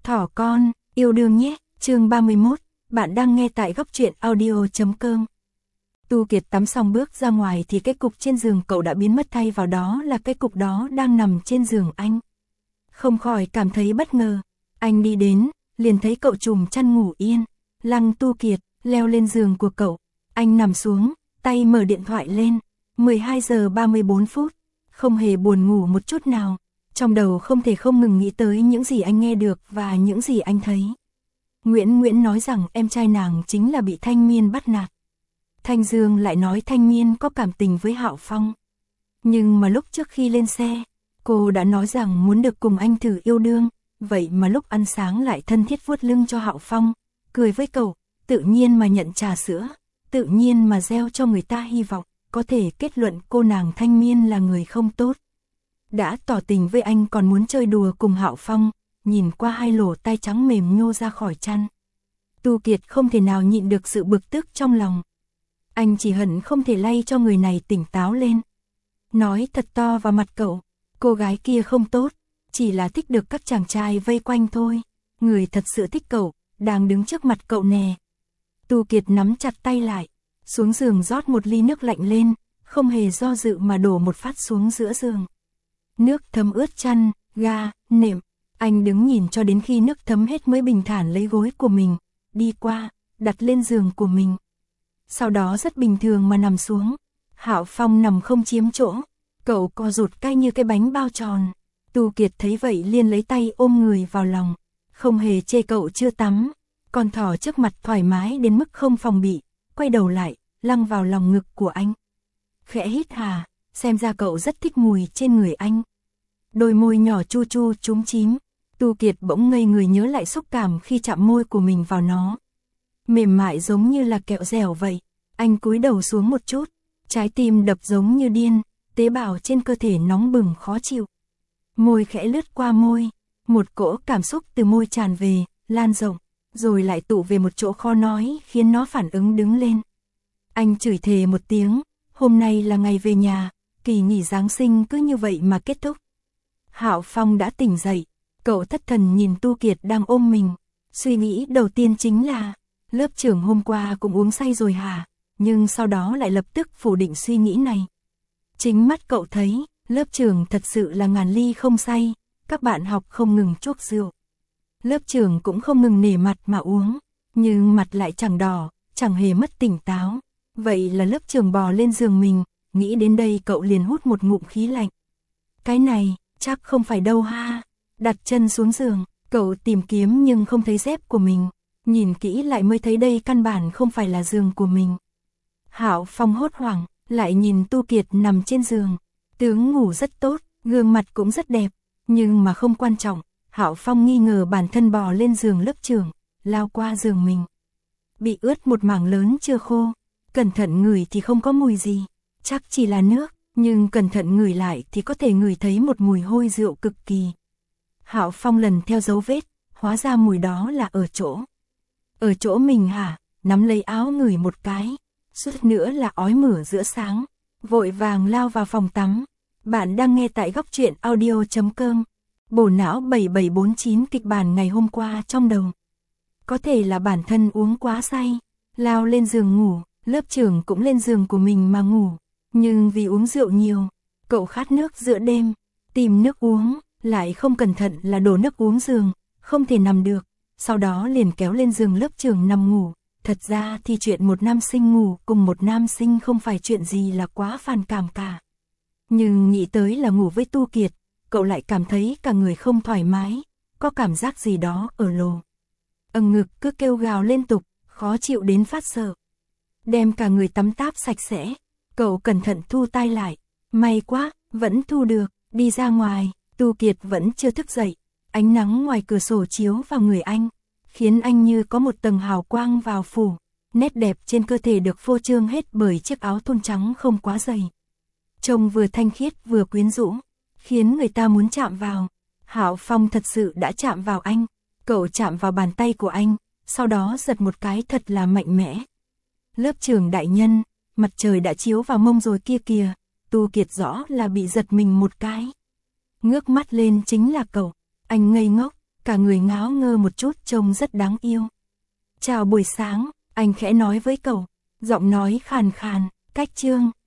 Thỏ con, yêu đương nhé, chương 31, bạn đang nghe tại góc truyện audio.com. Tu Kiệt tắm xong bước ra ngoài thì cái cục trên giường cậu đã biến mất, thay vào đó là cái cục đó đang nằm trên giường anh. Không khỏi cảm thấy bất ngờ, anh đi đến, liền thấy cậu trùm chăn ngủ yên. Lăng Tu Kiệt leo lên giường của cậu, anh nằm xuống, tay mở điện thoại lên, 12 giờ 34 phút, không hề buồn ngủ một chút nào. Trong đầu không thể không ngừng nghĩ tới những gì anh nghe được và những gì anh thấy. Nguyễn nói rằng em trai nàng chính là bị Thanh Miên bắt nạt. Thanh Dương lại nói Thanh Miên có cảm tình với Hạo Phong. Nhưng mà lúc trước khi lên xe, cô đã nói rằng muốn được cùng anh thử yêu đương, vậy mà lúc ăn sáng lại thân thiết vuốt lưng cho Hạo Phong, cười với cậu, tự nhiên mà nhận trà sữa, tự nhiên mà gieo cho người ta hy vọng, có thể kết luận cô nàng Thanh Miên là người không tốt. Đã tỏ tình với anh còn muốn chơi đùa cùng Hạo Phong, nhìn qua hai lỗ tai trắng mềm nhô ra khỏi chăn. Tu Kiệt không thể nào nhịn được sự bực tức trong lòng. Anh chỉ hận không thể lay cho người này tỉnh táo lên. Nói thật to vào mặt cậu, cô gái kia không tốt, chỉ là thích được các chàng trai vây quanh thôi. Người thật sự thích cậu, đang đứng trước mặt cậu nè. Tu Kiệt nắm chặt tay lại, xuống giường rót một ly nước lạnh lên, không hề do dự mà đổ một phát xuống giữa giường. Nước thấm ướt chăn, ga, nệm, anh đứng nhìn cho đến khi nước thấm hết mới bình thản lấy gối của mình, đi qua, đặt lên giường của mình. Sau đó rất bình thường mà nằm xuống. Hạo Phong nằm không chiếm chỗ, cậu co rụt cay như cái bánh bao tròn. Tu Kiệt thấy vậy liền lấy tay ôm người vào lòng, không hề chê cậu chưa tắm. Con thỏ trước mặt thoải mái đến mức không phòng bị, quay đầu lại, lăn vào lòng ngực của anh. Khẽ hít hà, xem ra cậu rất thích mùi trên người anh. Đôi môi nhỏ chu chu chúm chím, Tu Kiệt bỗng ngây người nhớ lại xúc cảm khi chạm môi của mình vào nó. Mềm mại giống như là kẹo dẻo vậy. Anh cúi đầu xuống một chút, trái tim đập giống như điên, tế bào trên cơ thể nóng bừng khó chịu. Môi khẽ lướt qua môi, một cỗ cảm xúc từ môi tràn về, lan rộng, rồi lại tụ về một chỗ khó nói khiến nó phản ứng đứng lên. Anh chửi thề một tiếng, hôm nay là ngày về nhà, kỳ nghỉ Giáng sinh cứ như vậy mà kết thúc. Hạo Phong đã tỉnh dậy, cậu thất thần nhìn Tu Kiệt đang ôm mình. Suy nghĩ đầu tiên chính là, lớp trưởng hôm qua cũng uống say rồi hả? Nhưng sau đó lại lập tức phủ định suy nghĩ này. Chính mắt cậu thấy, lớp trưởng thật sự là ngàn ly không say, các bạn học không ngừng chuốc rượu. Lớp trưởng cũng không ngừng nể mặt mà uống, nhưng mặt lại chẳng đỏ, chẳng hề mất tỉnh táo. Vậy là lớp trưởng bò lên giường mình, nghĩ đến đây cậu liền hút một ngụm khí lạnh. Cái này, chắc không phải đâu ha. Đặt chân xuống giường, cậu tìm kiếm nhưng không thấy dép của mình. Nhìn kỹ lại mới thấy đây căn bản không phải là giường của mình. Hạo Phong hốt hoảng, lại nhìn Tu Kiệt nằm trên giường. Tướng ngủ rất tốt, gương mặt cũng rất đẹp, nhưng mà không quan trọng. Hạo Phong nghi ngờ bản thân bò lên giường lớp trưởng, lao qua giường mình. Bị ướt một mảng lớn chưa khô, cẩn thận ngửi thì không có mùi gì, chắc chỉ là nước, nhưng cẩn thận ngửi lại thì có thể ngửi thấy một mùi hôi rượu cực kỳ. Hạo Phong lần theo dấu vết, hóa ra mùi đó là ở chỗ mình hả? Nắm lấy áo ngửi một cái, suýt nữa là ói mửa giữa sáng, vội vàng lao vào phòng tắm. Bạn đang nghe tại góc truyện audio.com. Bổ não 7749 kịch bản ngày hôm qua trong đầu. Có thể là bản thân uống quá say, lao lên giường ngủ, lớp trưởng cũng lên giường của mình mà ngủ. Nhưng vì uống rượu nhiều, cậu khát nước giữa đêm, tìm nước uống, lại không cẩn thận là đổ nước uống giường, không thể nằm được. Sau đó liền kéo lên giường lớp trưởng nằm ngủ. Thật ra thì chuyện một nam sinh ngủ cùng một nam sinh không phải chuyện gì là quá phản cảm cả. Nhưng nghĩ tới là ngủ với Tu Kiệt, cậu lại cảm thấy cả người không thoải mái, có cảm giác gì đó ở lồ. Ngực cứ kêu gào liên tục, khó chịu đến phát sợ. Đem cả người tắm táp sạch sẽ, cậu cẩn thận thu tay lại. May quá, vẫn thu được, đi ra ngoài, Tu Kiệt vẫn chưa thức dậy. Ánh nắng ngoài cửa sổ chiếu vào người anh, khiến anh như có một tầng hào quang vào phủ. Nét đẹp trên cơ thể được phô trương hết bởi chiếc áo thun trắng không quá dày. Trông vừa thanh khiết vừa quyến rũ, khiến người ta muốn chạm vào. Hạo Phong thật sự đã chạm vào anh. Cậu chạm vào bàn tay của anh, sau đó giật một cái thật là mạnh mẽ. Lớp trưởng đại nhân, mặt trời đã chiếu vào mông rồi kia kìa. Tu Kiệt rõ là bị giật mình một cái. Ngước mắt lên chính là cậu. Anh ngây ngốc, cả người ngáo ngơ một chút trông rất đáng yêu. Chào buổi sáng, anh khẽ nói với cậu, giọng nói khàn khàn, cách Trương.